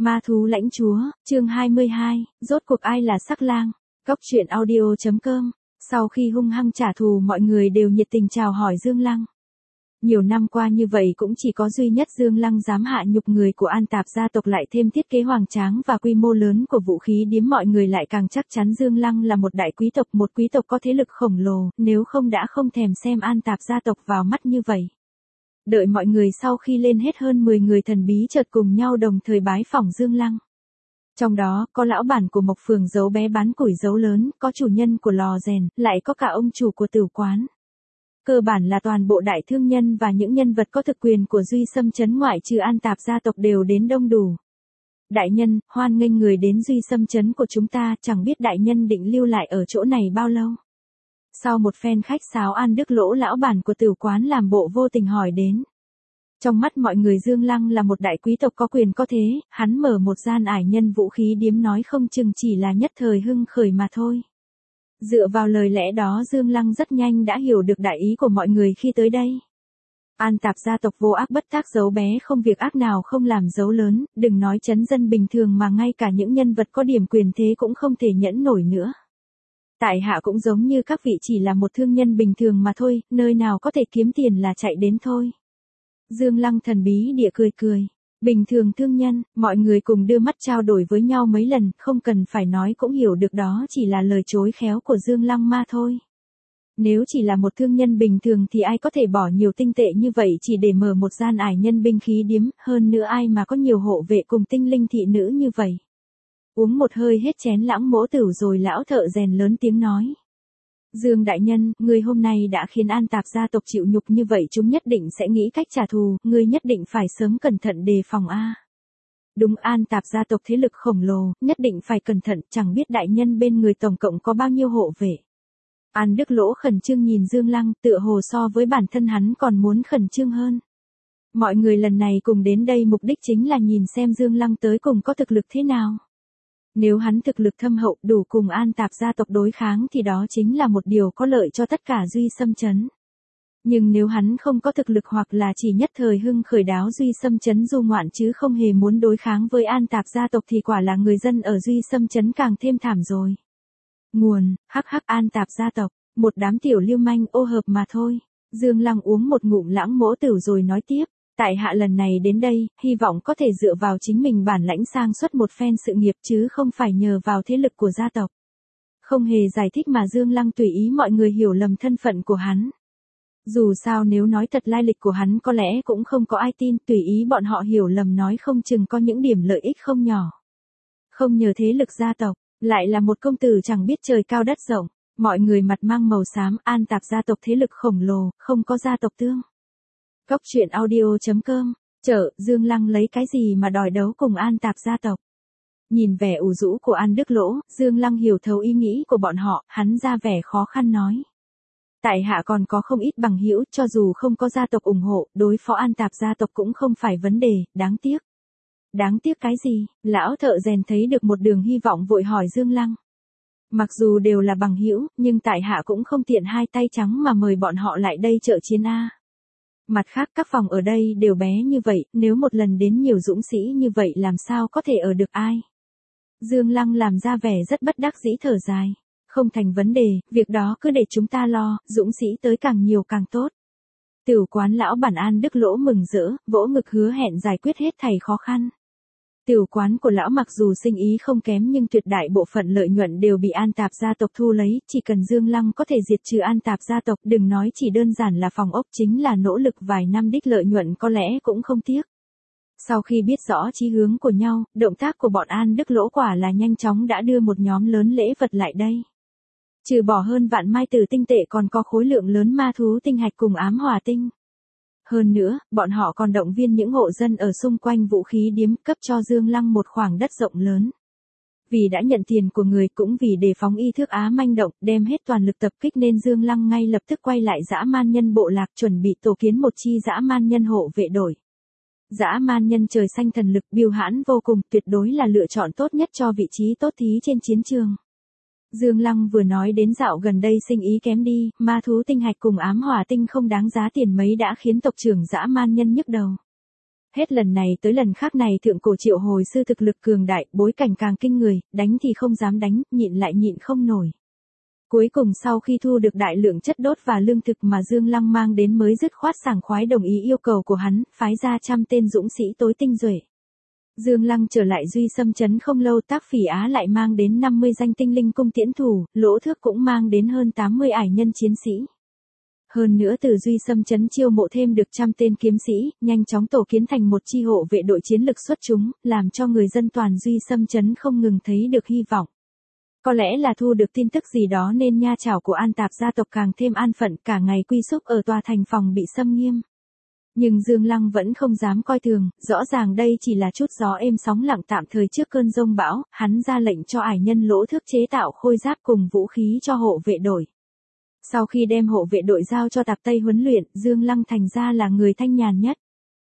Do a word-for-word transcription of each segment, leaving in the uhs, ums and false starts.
Ma thú lãnh chúa, chương hai mươi hai, rốt cuộc ai là sắc lang? Cốc truyện audio chấm com. Sau khi hung hăng trả thù mọi người đều nhiệt tình chào hỏi Dương Lăng. Nhiều năm qua như vậy cũng chỉ có duy nhất Dương Lăng dám hạ nhục người của An Tạp gia tộc, lại thêm thiết kế hoành tráng và quy mô lớn của vũ khí điếm, mọi người lại càng chắc chắn Dương Lăng là một đại quý tộc, một quý tộc có thế lực khổng lồ, nếu không đã không thèm xem An Tạp gia tộc vào mắt như vậy. Đợi mọi người sau khi lên hết hơn mười người thần bí chợt cùng nhau đồng thời bái phỏng Dương Lăng. Trong đó, có lão bản của Mộc Phường giấu bé bán củi giấu lớn, có chủ nhân của lò rèn, lại có cả ông chủ của tửu quán. Cơ bản là toàn bộ đại thương nhân và những nhân vật có thực quyền của Duy Sâm Trấn ngoại trừ An Tạp gia tộc đều đến đông đủ. Đại nhân, hoan nghênh người đến Duy Sâm Trấn của chúng ta, chẳng biết đại nhân định lưu lại ở chỗ này bao lâu. Sau một phen khách sáo, An Đức Lỗ lão bản của tửu quán làm bộ vô tình hỏi đến. Trong mắt mọi người Dương Lăng là một đại quý tộc có quyền có thế, hắn mở một gian ải nhân vũ khí điếm nói không chừng chỉ là nhất thời hưng khởi mà thôi. Dựa vào lời lẽ đó Dương Lăng rất nhanh đã hiểu được đại ý của mọi người khi tới đây. An Tạp gia tộc vô ác bất tác, giấu bé không việc ác nào không làm giấu lớn, đừng nói trấn dân bình thường mà ngay cả những nhân vật có điểm quyền thế cũng không thể nhẫn nổi nữa. Tại hạ cũng giống như các vị chỉ là một thương nhân bình thường mà thôi, nơi nào có thể kiếm tiền là chạy đến thôi. Dương Lăng thần bí địa cười cười. Bình thường thương nhân, mọi người cùng đưa mắt trao đổi với nhau mấy lần, không cần phải nói cũng hiểu được đó chỉ là lời chối khéo của Dương Lăng ma thôi. Nếu chỉ là một thương nhân bình thường thì ai có thể bỏ nhiều tinh tệ như vậy chỉ để mở một gian ải nhân binh khí điếm, hơn nữa ai mà có nhiều hộ vệ cùng tinh linh thị nữ như vậy. Uống một hơi hết chén lãng mỗ tửu rồi lão thợ rèn lớn tiếng nói. Dương đại nhân, người hôm nay đã khiến An Tạp gia tộc chịu nhục như vậy, chúng nhất định sẽ nghĩ cách trả thù, người nhất định phải sớm cẩn thận đề phòng a. Đúng, An Tạp gia tộc thế lực khổng lồ, nhất định phải cẩn thận, chẳng biết đại nhân bên người tổng cộng có bao nhiêu hộ vệ. An Đức Lỗ khẩn trương nhìn Dương Lăng, tựa hồ so với bản thân hắn còn muốn khẩn trương hơn. Mọi người lần này cùng đến đây mục đích chính là nhìn xem Dương Lăng tới cùng có thực lực thế nào. Nếu hắn thực lực thâm hậu đủ cùng An Tạp gia tộc đối kháng thì đó chính là một điều có lợi cho tất cả Duy Sâm Trấn. Nhưng nếu hắn không có thực lực hoặc là chỉ nhất thời hưng khởi đáo Duy Sâm Trấn du ngoạn chứ không hề muốn đối kháng với An Tạp gia tộc thì quả là người dân ở Duy Sâm Trấn càng thêm thảm rồi. Nguồn, hắc hắc An Tạp gia tộc, một đám tiểu lưu manh ô hợp mà thôi. Dương Lăng uống một ngụm lãng mỗ tửu rồi nói tiếp. Tại hạ lần này đến đây, hy vọng có thể dựa vào chính mình bản lãnh sang suất một phen sự nghiệp chứ không phải nhờ vào thế lực của gia tộc. Không hề giải thích mà Dương Lăng tùy ý mọi người hiểu lầm thân phận của hắn. Dù sao nếu nói thật lai lịch của hắn có lẽ cũng không có ai tin, tùy ý bọn họ hiểu lầm nói không chừng có những điểm lợi ích không nhỏ. Không nhờ thế lực gia tộc, lại là một công tử chẳng biết trời cao đất rộng, mọi người mặt mang màu xám, An Tạp gia tộc thế lực khổng lồ, không có gia tộc tương. Cốc truyện audio chấm com. Chợ, Dương Lăng lấy cái gì mà đòi đấu cùng An Tạp gia tộc? Nhìn vẻ ủ rũ của An Đức Lỗ, Dương Lăng hiểu thấu ý nghĩ của bọn họ, hắn ra vẻ khó khăn nói. Tại hạ còn có không ít bằng hữu, cho dù không có gia tộc ủng hộ, đối phó An Tạp gia tộc cũng không phải vấn đề, đáng tiếc. Đáng tiếc cái gì? Lão thợ rèn thấy được một đường hy vọng vội hỏi Dương Lăng. Mặc dù đều là bằng hữu, nhưng tại hạ cũng không tiện hai tay trắng mà mời bọn họ lại đây trợ chiến a. Mặt khác các phòng ở đây đều bé như vậy, nếu một lần đến nhiều dũng sĩ như vậy làm sao có thể ở được ai. Dương Lăng làm ra vẻ rất bất đắc dĩ thở dài. Không thành vấn đề, việc đó cứ để chúng ta lo, dũng sĩ tới càng nhiều càng tốt. Tửu quán lão bản An Đức Lỗ mừng rỡ, vỗ ngực hứa hẹn giải quyết hết thảy khó khăn. Tửu quán của lão mặc dù sinh ý không kém nhưng tuyệt đại bộ phận lợi nhuận đều bị An Tạp gia tộc thu lấy, chỉ cần Dương Lăng có thể diệt trừ An Tạp gia tộc, đừng nói chỉ đơn giản là phòng ốc, chính là nỗ lực vài năm đích lợi nhuận có lẽ cũng không tiếc. Sau khi biết rõ chí hướng của nhau, động tác của bọn An Đức Lỗ quả là nhanh chóng đã đưa một nhóm lớn lễ vật lại đây. Trừ bỏ hơn vạn mai tử tinh tệ còn có khối lượng lớn ma thú tinh hạch cùng ám hỏa tinh. Hơn nữa, bọn họ còn động viên những hộ dân ở xung quanh vũ khí điếm, cấp cho Dương Lăng một khoảng đất rộng lớn. Vì đã nhận tiền của người cũng vì đề phóng y thước á manh động, đem hết toàn lực tập kích nên Dương Lăng ngay lập tức quay lại dã man nhân bộ lạc chuẩn bị tổ kiến một chi dã man nhân hộ vệ đội. Dã man nhân trời xanh thần lực biêu hãn vô cùng, tuyệt đối là lựa chọn tốt nhất cho vị trí tốt thí trên chiến trường. Dương Lăng vừa nói đến dạo gần đây sinh ý kém đi, ma thú tinh hạch cùng ám hỏa tinh không đáng giá tiền mấy đã khiến tộc trưởng dã man nhân nhức đầu. Hết lần này tới lần khác này thượng cổ triệu hồi sư thực lực cường đại, bối cảnh càng kinh người, đánh thì không dám đánh, nhịn lại nhịn không nổi. Cuối cùng sau khi thu được đại lượng chất đốt và lương thực mà Dương Lăng mang đến mới dứt khoát sảng khoái đồng ý yêu cầu của hắn, phái ra trăm tên dũng sĩ tối tinh duệ. Dương Lăng trở lại Duy Xâm Trấn không lâu, Tác Phỉ Á lại mang đến năm mươi danh tinh linh cung tiễn thủ, Lỗ Thước cũng mang đến hơn tám mươi ải nhân chiến sĩ. Hơn nữa từ Duy Xâm Trấn chiêu mộ thêm được trăm tên kiếm sĩ, nhanh chóng tổ kiến thành một chi hộ vệ đội chiến lực xuất chúng, làm cho người dân toàn Duy Xâm Trấn không ngừng thấy được hy vọng. Có lẽ là thu được tin tức gì đó nên nha chảo của An Tạp gia tộc càng thêm an phận, cả ngày quy súc ở tòa thành phòng bị xâm nghiêm. Nhưng Dương Lăng vẫn không dám coi thường, rõ ràng đây chỉ là chút gió êm sóng lặng tạm thời trước cơn giông bão, hắn ra lệnh cho ải nhân Lỗ Thước chế tạo khôi giáp cùng vũ khí cho hộ vệ đội. Sau khi đem hộ vệ đội giao cho Tạp Tây huấn luyện, Dương Lăng thành ra là người thanh nhàn nhất.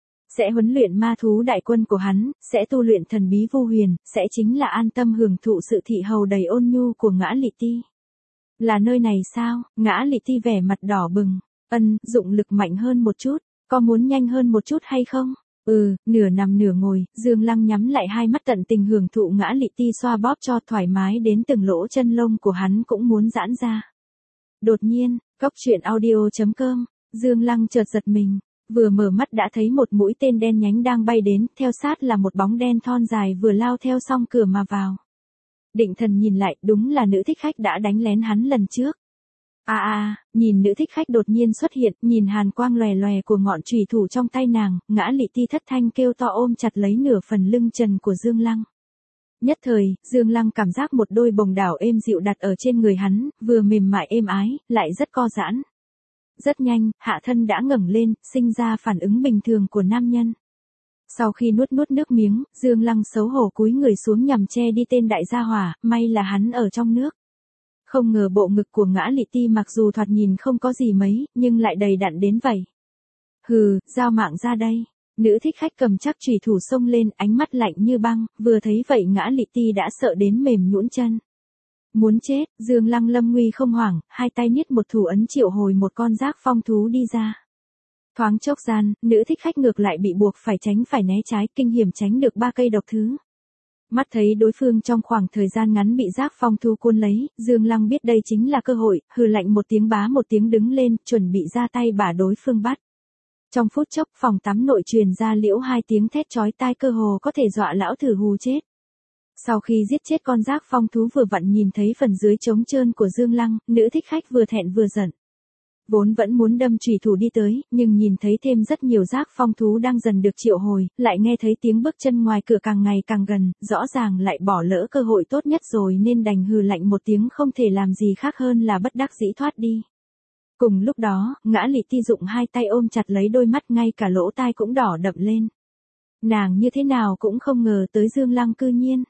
Sẽ huấn luyện ma thú đại quân của hắn, sẽ tu luyện thần bí vô huyền, sẽ chính là an tâm hưởng thụ sự thị hầu đầy ôn nhu của Ngã Lị Ti. Là nơi này sao? Ngã Lị Ti vẻ mặt đỏ bừng. Ân, dụng lực mạnh hơn một chút, có muốn nhanh hơn một chút hay không? Ừ, nửa nằm nửa ngồi, Dương Lăng nhắm lại hai mắt tận tình hưởng thụ Ngã Lị Ti xoa bóp cho thoải mái đến từng lỗ chân lông của hắn cũng muốn giãn ra. Đột nhiên, Cốc truyện audio chấm com, Dương Lăng chợt giật mình. Vừa mở mắt đã thấy một mũi tên đen nhánh đang bay đến, theo sát là một bóng đen thon dài vừa lao theo song cửa mà vào. Định thần nhìn lại, đúng là nữ thích khách đã đánh lén hắn lần trước. À à, nhìn nữ thích khách đột nhiên xuất hiện, nhìn hàn quang lòe lòe của ngọn chùy thủ trong tay nàng, Ngã Lị Ti thất thanh kêu to ôm chặt lấy nửa phần lưng trần của Dương Lăng. Nhất thời, Dương Lăng cảm giác một đôi bồng đảo êm dịu đặt ở trên người hắn, vừa mềm mại êm ái, lại rất co giãn. Rất nhanh, hạ thân đã ngẩng lên, sinh ra phản ứng bình thường của nam nhân. Sau khi nuốt nuốt nước miếng, Dương Lăng xấu hổ cúi người xuống nhằm che đi tên đại gia hỏa, may là hắn ở trong nước. Không ngờ bộ ngực của Ngã Lị Ti mặc dù thoạt nhìn không có gì mấy, nhưng lại đầy đặn đến vậy. Hừ, giao mạng ra đây. Nữ thích khách cầm chắc chùy thủ xông lên, ánh mắt lạnh như băng, vừa thấy vậy Ngã Lị Ti đã sợ đến mềm nhũn chân. Muốn chết, Dương Lăng lâm nguy không hoảng, hai tay niết một thủ ấn triệu hồi một con giác phong thú đi ra. Thoáng chốc gian, nữ thích khách ngược lại bị buộc phải tránh phải né trái, kinh hiểm tránh được ba cây độc thứ. Mắt thấy đối phương trong khoảng thời gian ngắn bị giác phong thú cuốn lấy, Dương Lăng biết đây chính là cơ hội, hừ lạnh một tiếng bá một tiếng đứng lên, chuẩn bị ra tay bả đối phương bắt. Trong phút chốc, phòng tắm nội truyền ra liễu hai tiếng thét chói tai cơ hồ có thể dọa lão thử hù chết. Sau khi giết chết con giác phong thú vừa vặn nhìn thấy phần dưới trống trơn của Dương Lăng, nữ thích khách vừa thẹn vừa giận. Vốn vẫn muốn đâm chùy thủ đi tới, nhưng nhìn thấy thêm rất nhiều giác phong thú đang dần được triệu hồi, lại nghe thấy tiếng bước chân ngoài cửa càng ngày càng gần, rõ ràng lại bỏ lỡ cơ hội tốt nhất rồi nên đành hừ lạnh một tiếng không thể làm gì khác hơn là bất đắc dĩ thoát đi. Cùng lúc đó, Ngã Lị Ti dụng hai tay ôm chặt lấy đôi mắt, ngay cả lỗ tai cũng đỏ đậm lên. Nàng như thế nào cũng không ngờ tới Dương Lăng cư nhiên.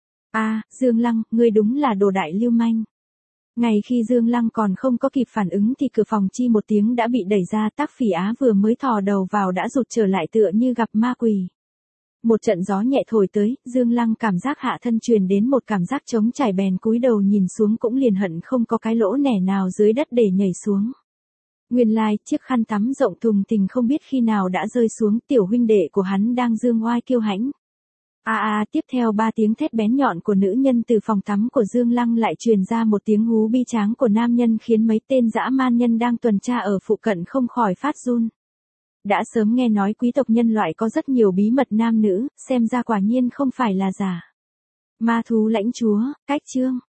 À, Dương Lăng, ngươi đúng là đồ đại lưu manh. Ngay khi Dương Lăng còn không có kịp phản ứng thì cửa phòng chi một tiếng đã bị đẩy ra, Tác Phỉ Á vừa mới thò đầu vào đã rụt trở lại tựa như gặp ma quỷ. Một trận gió nhẹ thổi tới, Dương Lăng cảm giác hạ thân truyền đến một cảm giác trống trải, bèn cúi đầu nhìn xuống cũng liền hận không có cái lỗ nẻ nào dưới đất để nhảy xuống. Nguyên lai, like, chiếc khăn tắm rộng thùng thình không biết khi nào đã rơi xuống, tiểu huynh đệ của hắn đang dương oai kiêu hãnh. A à, a, à, tiếp theo ba tiếng thét bén nhọn của nữ nhân từ phòng tắm của Dương Lăng lại truyền ra một tiếng hú bi tráng của nam nhân khiến mấy tên dã man nhân đang tuần tra ở phụ cận không khỏi phát run. Đã sớm nghe nói quý tộc nhân loại có rất nhiều bí mật nam nữ, xem ra quả nhiên không phải là giả. Ma thú lãnh chúa, cách chương.